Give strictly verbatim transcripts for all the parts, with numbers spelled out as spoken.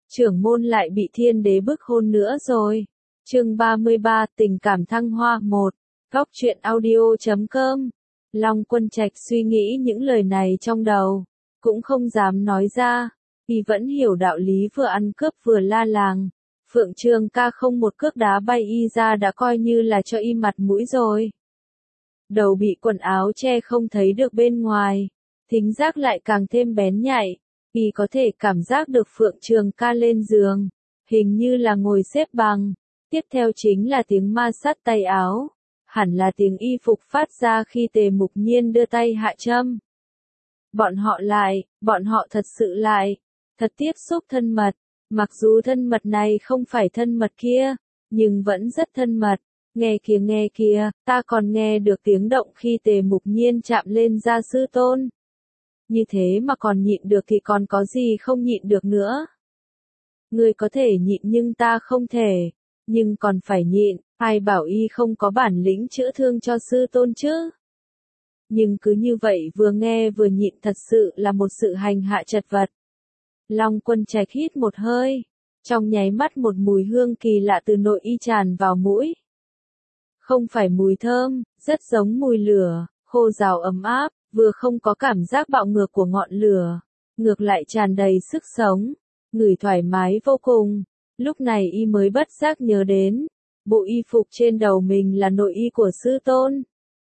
trưởng môn lại bị thiên đế bức hôn nữa rồi. Chương ba mươi ba, tình cảm thăng hoa một. Góc truyện audio chấm com. Long Quân Trạch suy nghĩ những lời này trong đầu, cũng không dám nói ra, vì vẫn hiểu đạo lý vừa ăn cướp vừa la làng. Phượng Trường ca không một cước đá bay y ra đã coi như là cho y mặt mũi rồi. Đầu bị quần áo che không thấy được bên ngoài, thính giác lại càng thêm bén nhạy, y có thể cảm giác được Phượng Trường ca lên giường, hình như là ngồi xếp bằng. Tiếp theo chính là tiếng ma sát tay áo, hẳn là tiếng y phục phát ra khi Tề Mục Nhiên đưa tay hạ châm. Bọn họ lại, bọn họ thật sự lại, thật tiếp xúc thân mật, mặc dù thân mật này không phải thân mật kia, nhưng vẫn rất thân mật. Nghe kìa nghe kìa, ta còn nghe được tiếng động khi Tề Mục Nhiên chạm lên da sư tôn. Như thế mà còn nhịn được thì còn có gì không nhịn được nữa. Người có thể nhịn nhưng ta không thể, nhưng còn phải nhịn, ai bảo y không có bản lĩnh chữa thương cho sư tôn chứ. Nhưng cứ như vậy vừa nghe vừa nhịn thật sự là một sự hành hạ chật vật. Long Quân Trạch hít một hơi, trong nháy mắt một mùi hương kỳ lạ từ nội y tràn vào mũi. Không phải mùi thơm, rất giống mùi lửa, khô rào ấm áp, vừa không có cảm giác bạo ngược của ngọn lửa, ngược lại tràn đầy sức sống, ngửi thoải mái vô cùng. Lúc này y mới bất giác nhớ đến, bộ y phục trên đầu mình là nội y của sư tôn.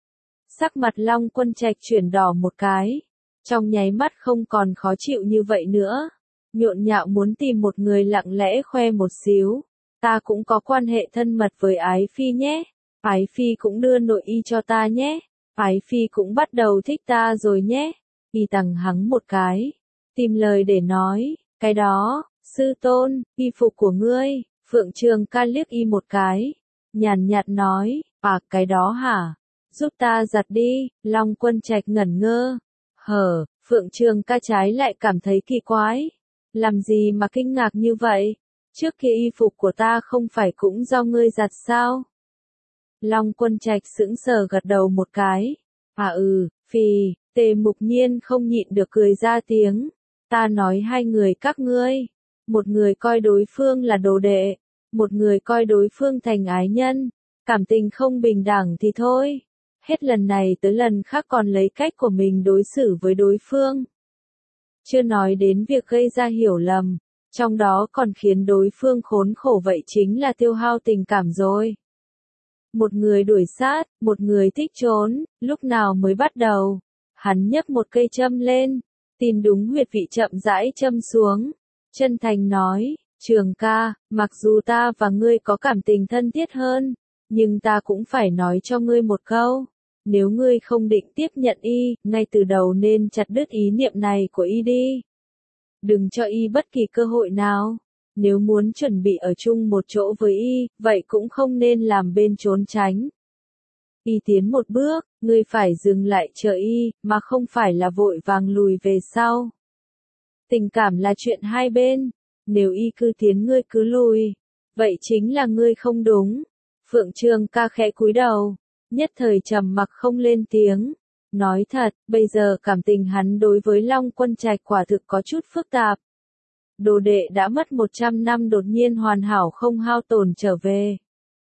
Sắc mặt Long Quân Trạch chuyển đỏ một cái, trong nháy mắt không còn khó chịu như vậy nữa, nhộn nhạo muốn tìm một người lặng lẽ khoe một xíu. Ta cũng có quan hệ thân mật với Ái Phi nhé, Ái Phi cũng đưa nội y cho ta nhé, Ái Phi cũng bắt đầu thích ta rồi nhé. Y tằng hắng một cái, tìm lời để nói, cái đó, sư tôn, y phục của ngươi. Phượng Trường ca liếc y một cái, nhàn nhạt nói, à cái đó hả? Giúp ta giặt đi. Long Quân Trạch ngẩn ngơ. Hở, Phượng Trường ca trái lại cảm thấy kỳ quái. Làm gì mà kinh ngạc như vậy? Trước kia y phục của ta không phải cũng do ngươi giặt sao? Long Quân Trạch sững sờ gật đầu một cái. À ừ, phì, Tề Mục Nhiên không nhịn được cười ra tiếng. Ta nói hai người các ngươi, một người coi đối phương là đồ đệ, một người coi đối phương thành ái nhân, cảm tình không bình đẳng thì thôi. Hết lần này tới lần khác còn lấy cách của mình đối xử với đối phương. Chưa nói đến việc gây ra hiểu lầm, trong đó còn khiến đối phương khốn khổ, vậy chính là tiêu hao tình cảm rồi. Một người đuổi sát, một người thích trốn, lúc nào mới bắt đầu? Hắn nhấc một cây châm lên, tìm đúng huyệt vị chậm rãi châm xuống, chân thành nói, Trường ca, mặc dù ta và ngươi có cảm tình thân thiết hơn, nhưng ta cũng phải nói cho ngươi một câu. Nếu ngươi không định tiếp nhận y, ngay từ đầu nên chặt đứt ý niệm này của y đi. Đừng cho y bất kỳ cơ hội nào. Nếu muốn chuẩn bị ở chung một chỗ với y, vậy cũng không nên làm bên trốn tránh. Y tiến một bước, ngươi phải dừng lại chờ y, mà không phải là vội vàng lùi về sau. Tình cảm là chuyện hai bên, nếu y cứ tiến ngươi cứ lùi, vậy chính là ngươi không đúng. Phượng Trường ca khẽ cúi đầu, nhất thời trầm mặc không lên tiếng. Nói thật, bây giờ cảm tình hắn đối với Long Quân Trạch quả thực có chút phức tạp. Đồ đệ đã mất một trăm năm đột nhiên hoàn hảo không hao tổn trở về.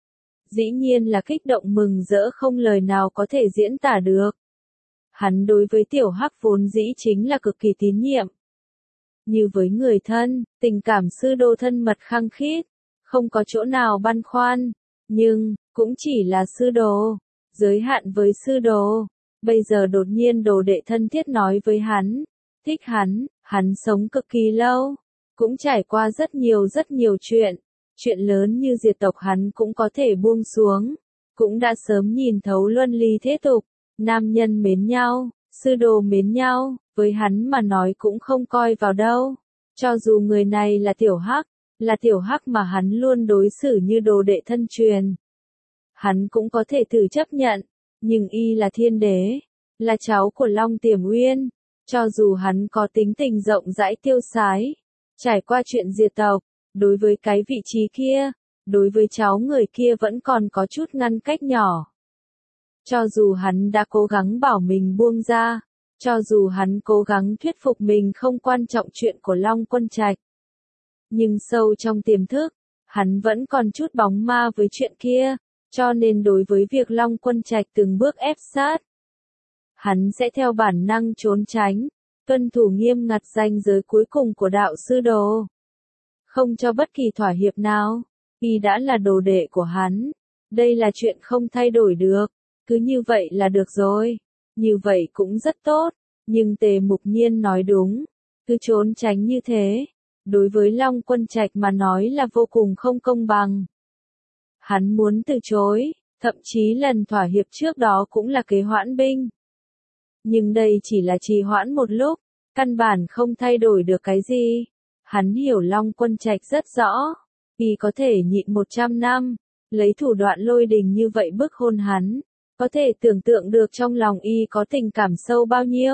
Dĩ nhiên là kích động mừng rỡ không lời nào có thể diễn tả được. Hắn đối với Tiểu Hắc vốn dĩ chính là cực kỳ tín nhiệm. Như với người thân, tình cảm sư đồ thân mật khăng khít, không có chỗ nào băn khoăn, nhưng, cũng chỉ là sư đồ, giới hạn với sư đồ. Bây giờ đột nhiên đồ đệ thân thiết nói với hắn, thích hắn, hắn sống cực kỳ lâu, cũng trải qua rất nhiều rất nhiều chuyện, chuyện lớn như diệt tộc hắn cũng có thể buông xuống, cũng đã sớm nhìn thấu luân lý thế tục, nam nhân mến nhau, sư đồ mến nhau, với hắn mà nói cũng không coi vào đâu, cho dù người này là Tiểu Hắc, là Tiểu Hắc mà hắn luôn đối xử như đồ đệ thân truyền. Hắn cũng có thể thử chấp nhận, nhưng y là thiên đế, là cháu của Long Tiềm Uyên, cho dù hắn có tính tình rộng rãi tiêu sái, trải qua chuyện diệt tộc, đối với cái vị trí kia, đối với cháu người kia vẫn còn có chút ngăn cách nhỏ. Cho dù hắn đã cố gắng bảo mình buông ra, cho dù hắn cố gắng thuyết phục mình không quan trọng chuyện của Long Quân Trạch, Nhưng sâu trong tiềm thức, hắn vẫn còn chút bóng ma với chuyện kia, cho nên đối với việc Long Quân Trạch từng bước ép sát, hắn sẽ theo bản năng trốn tránh, tuân thủ nghiêm ngặt ranh giới cuối cùng của đạo sư đồ. Không cho bất kỳ thỏa hiệp nào, y đã là đồ đệ của hắn. Đây là chuyện không thay đổi được, cứ như vậy là được rồi. Như vậy cũng rất tốt, nhưng Tề Mục Nhiên nói đúng, cứ trốn tránh như thế, đối với Long Quân Trạch mà nói là vô cùng không công bằng. Hắn muốn từ chối, thậm chí lần thỏa hiệp trước đó cũng là kế hoãn binh. Nhưng đây chỉ là trì hoãn một lúc, căn bản không thay đổi được cái gì. Hắn hiểu Long Quân Trạch rất rõ, y có thể nhịn một trăm năm, lấy thủ đoạn lôi đình như vậy bức hôn hắn, có thể tưởng tượng được trong lòng y có tình cảm sâu bao nhiêu.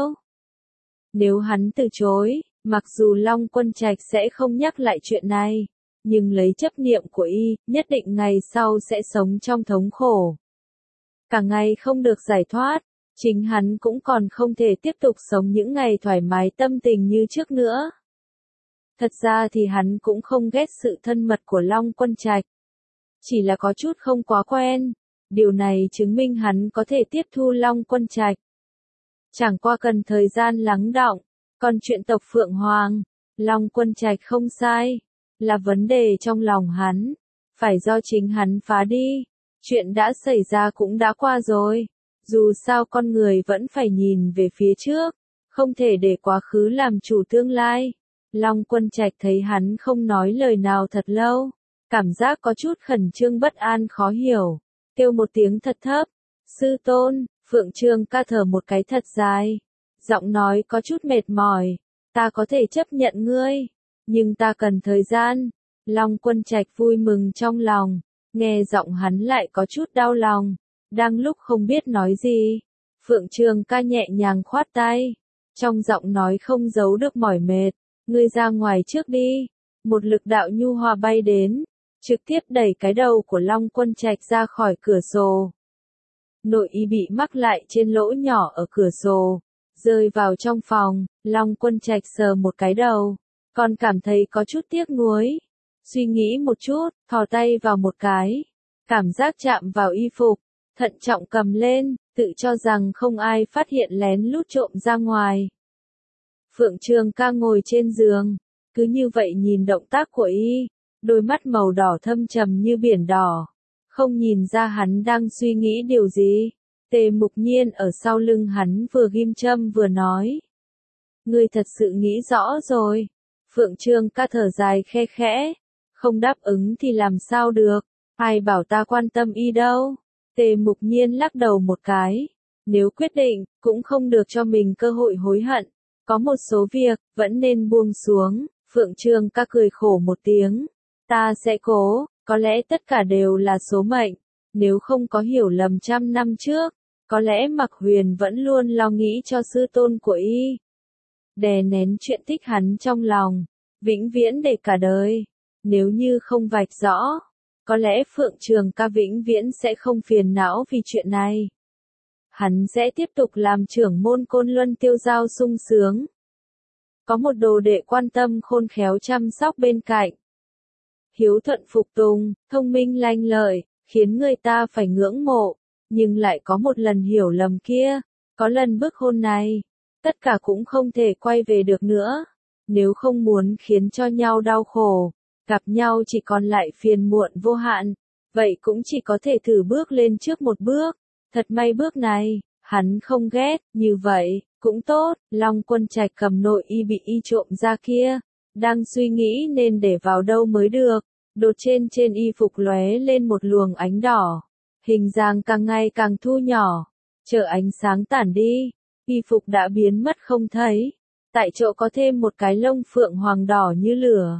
Nếu hắn từ chối, mặc dù Long Quân Trạch sẽ không nhắc lại chuyện này, nhưng lấy chấp niệm của y, nhất định ngày sau sẽ sống trong thống khổ. Cả ngày không được giải thoát, chính hắn cũng còn không thể tiếp tục sống những ngày thoải mái tâm tình như trước nữa. Thật ra thì hắn cũng không ghét sự thân mật của Long Quân Trạch. Chỉ là có chút không quá quen. Điều này chứng minh hắn có thể tiếp thu Long Quân Trạch. Chẳng qua cần thời gian lắng đọng. Còn chuyện tộc Phượng Hoàng, Long Quân Trạch không sai. Là vấn đề trong lòng hắn. Phải do chính hắn phá đi. Chuyện đã xảy ra cũng đã qua rồi. Dù sao con người vẫn phải nhìn về phía trước. Không thể để quá khứ làm chủ tương lai. Long Quân Trạch thấy hắn không nói lời nào thật lâu, cảm giác có chút khẩn trương bất an khó hiểu, kêu một tiếng thật thấp, sư tôn. Phượng Trương ca thở một cái thật dài, giọng nói có chút mệt mỏi, ta có thể chấp nhận ngươi, nhưng ta cần thời gian. Long Quân Trạch vui mừng trong lòng, nghe giọng hắn lại có chút đau lòng, đang lúc không biết nói gì, Phượng Trương ca nhẹ nhàng khoát tay, trong giọng nói không giấu được mỏi mệt. Ngươi ra ngoài trước đi. Một lực đạo nhu hòa bay đến, trực tiếp đẩy cái đầu của Long Quân Trạch ra khỏi cửa sổ. Nội y bị mắc lại trên lỗ nhỏ ở cửa sổ, rơi vào trong phòng. Long Quân Trạch sờ một cái đầu, còn cảm thấy có chút tiếc nuối. Suy nghĩ một chút, thò tay vào một cái, cảm giác chạm vào y phục, thận trọng cầm lên, tự cho rằng không ai phát hiện lén lút trộm ra ngoài. Phượng Trương ca ngồi trên giường, cứ như vậy nhìn động tác của y, đôi mắt màu đỏ thâm trầm như biển đỏ, không nhìn ra hắn đang suy nghĩ điều gì. Tề Mục Nhiên ở sau lưng hắn vừa ghim châm vừa nói. Ngươi thật sự nghĩ rõ rồi. Phượng Trương ca thở dài khe khẽ, không đáp ứng thì làm sao được, ai bảo ta quan tâm y đâu. Tề Mục Nhiên lắc đầu một cái, nếu quyết định, cũng không được cho mình cơ hội hối hận. Có một số việc, vẫn nên buông xuống. Phượng Trương ca cười khổ một tiếng. Ta sẽ cố, có lẽ tất cả đều là số mệnh. Nếu không có hiểu lầm trăm năm trước, có lẽ Mặc Huyền vẫn luôn lo nghĩ cho sư tôn của y. Đè nén chuyện thích hắn trong lòng, vĩnh viễn để cả đời. Nếu như không vạch rõ, có lẽ Phượng Trường ca vĩnh viễn sẽ không phiền não vì chuyện này. Hắn sẽ tiếp tục làm trưởng môn Côn Luân tiêu giao sung sướng. Có một đồ đệ quan tâm khôn khéo chăm sóc bên cạnh. Hiếu thuận phục tùng, thông minh lanh lợi, khiến người ta phải ngưỡng mộ. Nhưng lại có một lần hiểu lầm kia, có lần bức hôn này, tất cả cũng không thể quay về được nữa. Nếu không muốn khiến cho nhau đau khổ, gặp nhau chỉ còn lại phiền muộn vô hạn, vậy cũng chỉ có thể thử bước lên trước một bước. Thật may bước này, hắn không ghét, như vậy, cũng tốt. Long Quân Trạch cầm nội y bị y trộm ra kia, đang suy nghĩ nên để vào đâu mới được. Đột trên trên y phục lóe lên một luồng ánh đỏ, hình dáng càng ngày càng thu nhỏ, chờ ánh sáng tản đi, y phục đã biến mất không thấy, tại chỗ có thêm một cái lông phượng hoàng đỏ như lửa.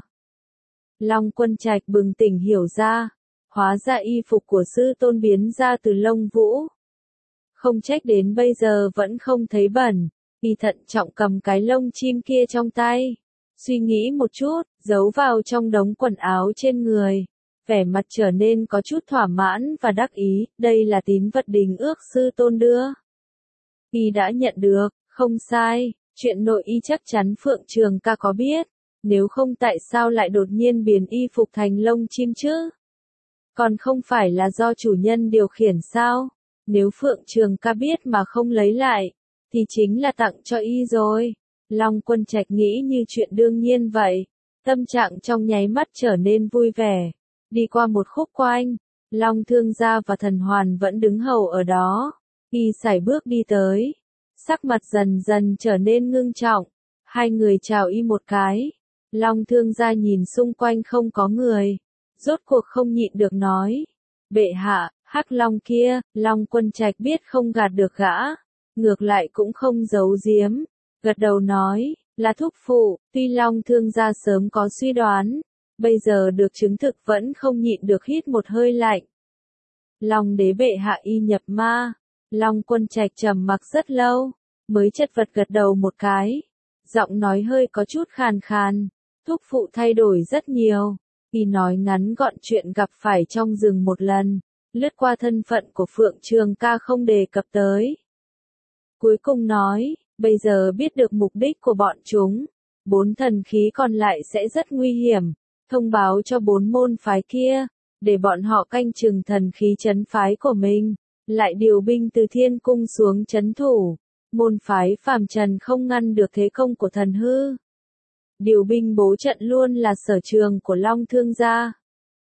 Long Quân Trạch bừng tỉnh hiểu ra, hóa ra y phục của sư tôn biến ra từ lông vũ. Không trách đến bây giờ vẫn không thấy bẩn, y thận trọng cầm cái lông chim kia trong tay. Suy nghĩ một chút, giấu vào trong đống quần áo trên người. Vẻ mặt trở nên có chút thỏa mãn và đắc ý, đây là tín vật đình ước sư tôn đưa. Y đã nhận được, không sai, chuyện nội y chắc chắn Phượng Trường ca có biết. Nếu không tại sao lại đột nhiên biến y phục thành lông chim chứ? Còn không phải là do chủ nhân điều khiển sao? Nếu Phượng Trường ca biết mà không lấy lại, thì chính là tặng cho y rồi. Long Quân Trạch nghĩ như chuyện đương nhiên vậy. Tâm trạng trong nháy mắt trở nên vui vẻ. Đi qua một khúc quanh, Long Thương Gia và Thần Hoàn vẫn đứng hầu ở đó. Y sải bước đi tới. Sắc mặt dần dần trở nên ngưng trọng. Hai người chào y một cái. Long Thương Gia nhìn xung quanh không có người. Rốt cuộc không nhịn được nói. Bệ hạ, Hắc Long kia, Long Quân Trạch biết không gạt được gã. Ngược lại cũng không giấu giếm. Gật đầu nói, là thúc phụ, tuy Long Thương Gia sớm có suy đoán. Bây giờ được chứng thực vẫn không nhịn được hít một hơi lạnh. Long đế bệ hạ y nhập ma. Long Quân Trạch trầm mặc rất lâu. Mới chật vật gật đầu một cái. Giọng nói hơi có chút khàn khàn. Thúc phụ thay đổi rất nhiều. Y nói ngắn gọn chuyện gặp phải trong rừng một lần. Lướt qua thân phận của Phượng Trường ca không đề cập tới. Cuối cùng nói, bây giờ biết được mục đích của bọn chúng. Bốn thần khí còn lại sẽ rất nguy hiểm. Thông báo cho bốn môn phái kia. Để bọn họ canh chừng thần khí trấn phái của mình. Lại điều binh từ thiên cung xuống trấn thủ. Môn phái phàm trần không ngăn được thế công của thần hư. Điều binh bố trận luôn là sở trường của Long Thương Gia.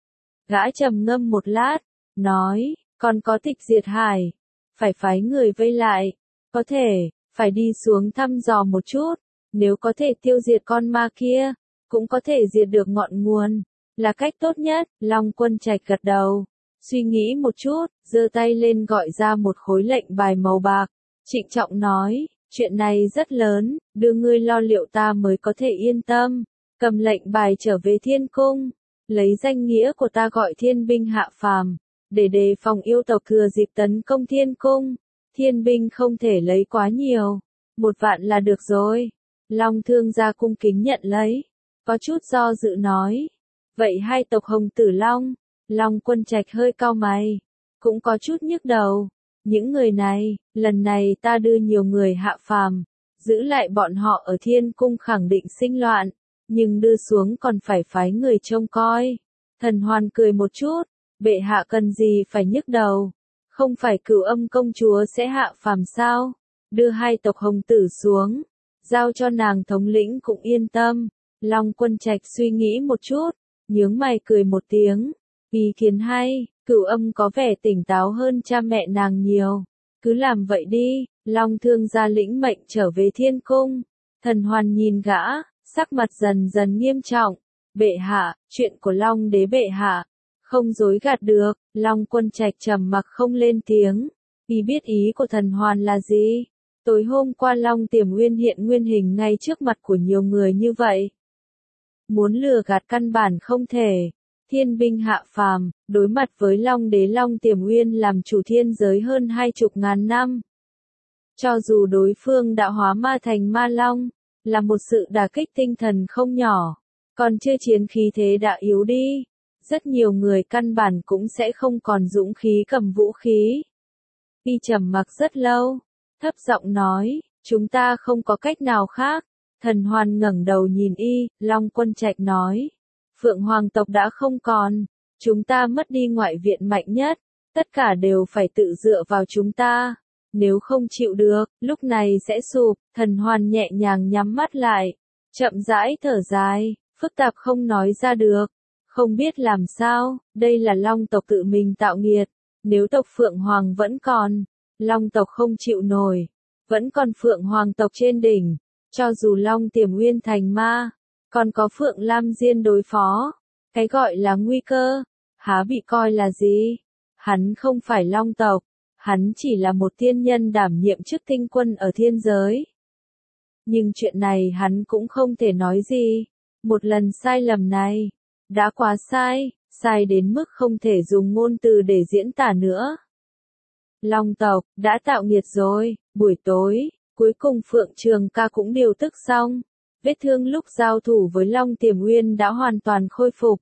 Gã trầm ngâm một lát, nói, còn có tịch diệt hải. Phải phái người vây lại. Có thể, phải đi xuống thăm dò một chút. Nếu có thể tiêu diệt con ma kia, cũng có thể diệt được ngọn nguồn. Là cách tốt nhất. Long Quân Trạch gật đầu. Suy nghĩ một chút, giơ tay lên gọi ra một khối lệnh bài màu bạc. Trịnh trọng nói, chuyện này rất lớn, đưa ngươi lo liệu ta mới có thể yên tâm. Cầm lệnh bài trở về thiên cung, lấy danh nghĩa của ta gọi thiên binh hạ phàm, để đề phòng yêu tộc thừa dịp tấn công thiên cung. Thiên binh không thể lấy quá nhiều, một vạn là được rồi. Long Thương Gia cung kính nhận lấy, có chút do dự nói. Vậy hai tộc Hồng Tử Long, Long Quân Trạch hơi cau mày, cũng có chút nhức đầu. Những người này, lần này ta đưa nhiều người hạ phàm, giữ lại bọn họ ở thiên cung khẳng định sinh loạn, nhưng đưa xuống còn phải phái người trông coi. Thần Hoàn cười một chút, bệ hạ cần gì phải nhức đầu, không phải Cửu Âm công chúa sẽ hạ phàm sao, đưa hai tộc Hồng Tử xuống, giao cho nàng thống lĩnh cũng yên tâm. Long Quân Trạch suy nghĩ một chút, nhướng mày cười một tiếng, ý kiến hay. Cửu Âm có vẻ tỉnh táo hơn cha mẹ nàng nhiều. Cứ làm vậy đi. Long Thương Gia lĩnh mệnh trở về thiên cung. Thần Hoàn nhìn gã, sắc mặt dần dần nghiêm trọng. Bệ hạ, chuyện của Long đế bệ hạ, không dối gạt được. Long Quân Trạch trầm mặc không lên tiếng. Y biết ý của Thần Hoàn là gì? Tối hôm qua Long Tiềm Uyên hiện nguyên hình ngay trước mặt của nhiều người như vậy. Muốn lừa gạt căn bản không thể. Thiên binh hạ phàm, đối mặt với Long đế Long Tiềm Uyên làm chủ thiên giới hơn hai chục ngàn năm. Cho dù đối phương đã hóa ma thành ma long, là một sự đả kích tinh thần không nhỏ, còn chưa chiến khí thế đã yếu đi. Rất nhiều người căn bản cũng sẽ không còn dũng khí cầm vũ khí. Y trầm mặc rất lâu, thấp giọng nói, chúng ta không có cách nào khác. Thần Hoàn ngẩng đầu nhìn y, Long Quân Trạch nói. Phượng Hoàng tộc đã không còn, chúng ta mất đi ngoại viện mạnh nhất, tất cả đều phải tự dựa vào chúng ta, nếu không chịu được, lúc này sẽ sụp. Thần Hoàn nhẹ nhàng nhắm mắt lại, chậm rãi thở dài, phức tạp không nói ra được, không biết làm sao, đây là Long tộc tự mình tạo nghiệt, nếu tộc Phượng Hoàng vẫn còn, Long tộc không chịu nổi, vẫn còn Phượng Hoàng tộc trên đỉnh, cho dù Long Tiềm Uyên thành ma. Còn có Phượng Lam Diên đối phó. Cái gọi là nguy cơ, há bị coi là gì? Hắn không phải Long tộc, hắn chỉ là một tiên nhân đảm nhiệm chức tinh quân ở thiên giới. Nhưng chuyện này hắn cũng không thể nói gì. Một lần sai lầm này, đã quá sai, sai đến mức không thể dùng ngôn từ để diễn tả nữa. Long tộc, đã tạo nghiệt rồi. Buổi tối, cuối cùng Phượng Trường ca cũng điều tức xong. Vết thương lúc giao thủ với Long Tiềm Uyên đã hoàn toàn khôi phục.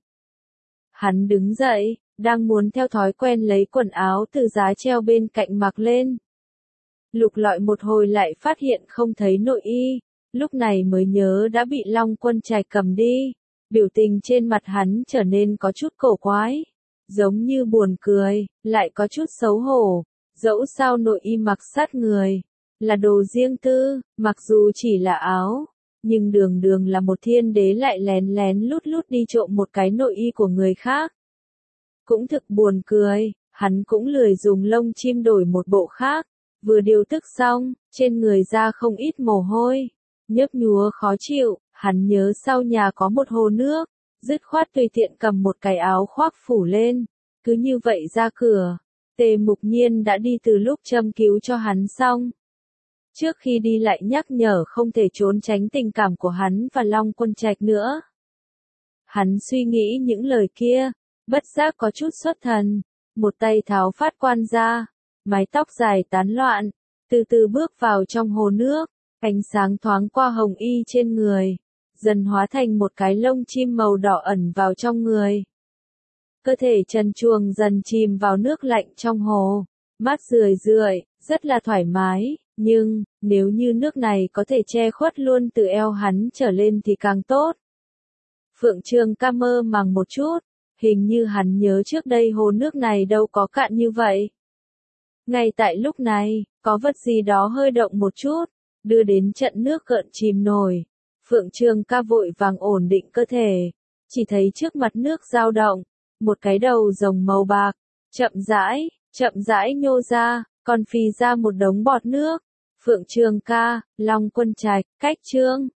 Hắn đứng dậy, đang muốn theo thói quen lấy quần áo từ giá treo bên cạnh mặc lên. Lục lọi một hồi lại phát hiện không thấy nội y, lúc này mới nhớ đã bị Long Quân Trạch cầm đi. Biểu tình trên mặt hắn trở nên có chút cổ quái, giống như buồn cười, lại có chút xấu hổ. Dẫu sao nội y mặc sát người, là đồ riêng tư, mặc dù chỉ là áo, nhưng đường đường là một thiên đế lại lén lén lút lút đi trộm một cái nội y của người khác. Cũng thực buồn cười, hắn cũng lười dùng lông chim đổi một bộ khác, vừa điều tức xong, trên người ra không ít mồ hôi, nhấp nhúa khó chịu, hắn nhớ sau nhà có một hồ nước, dứt khoát tùy tiện cầm một cái áo khoác phủ lên, cứ như vậy ra cửa. Tề Mục Nhiên đã đi từ lúc châm cứu cho hắn xong. Trước khi đi lại nhắc nhở không thể trốn tránh tình cảm của hắn và Long Quân Trạch nữa. Hắn suy nghĩ những lời kia, bất giác có chút xuất thần, một tay tháo phát quan ra, mái tóc dài tán loạn, từ từ bước vào trong hồ nước, ánh sáng thoáng qua hồng y trên người, dần hóa thành một cái lông chim màu đỏ ẩn vào trong người. Cơ thể trần truồng dần chìm vào nước lạnh trong hồ, mát rười rượi, rất là thoải mái, nhưng, nếu như nước này có thể che khuất luôn từ eo hắn trở lên thì càng tốt. Phượng Trường Ca mơ màng một chút, hình như hắn nhớ trước đây hồ nước này đâu có cạn như vậy. Ngay tại lúc này, có vật gì đó hơi động một chút, đưa đến trận nước gợn chìm nổi. Phượng Trường Ca vội vàng ổn định cơ thể, chỉ thấy trước mặt nước dao động, một cái đầu rồng màu bạc, chậm rãi, chậm rãi nhô ra, còn phì ra một đống bọt nước. Phượng Trường Ca, Long Quân Trạch, cách chương.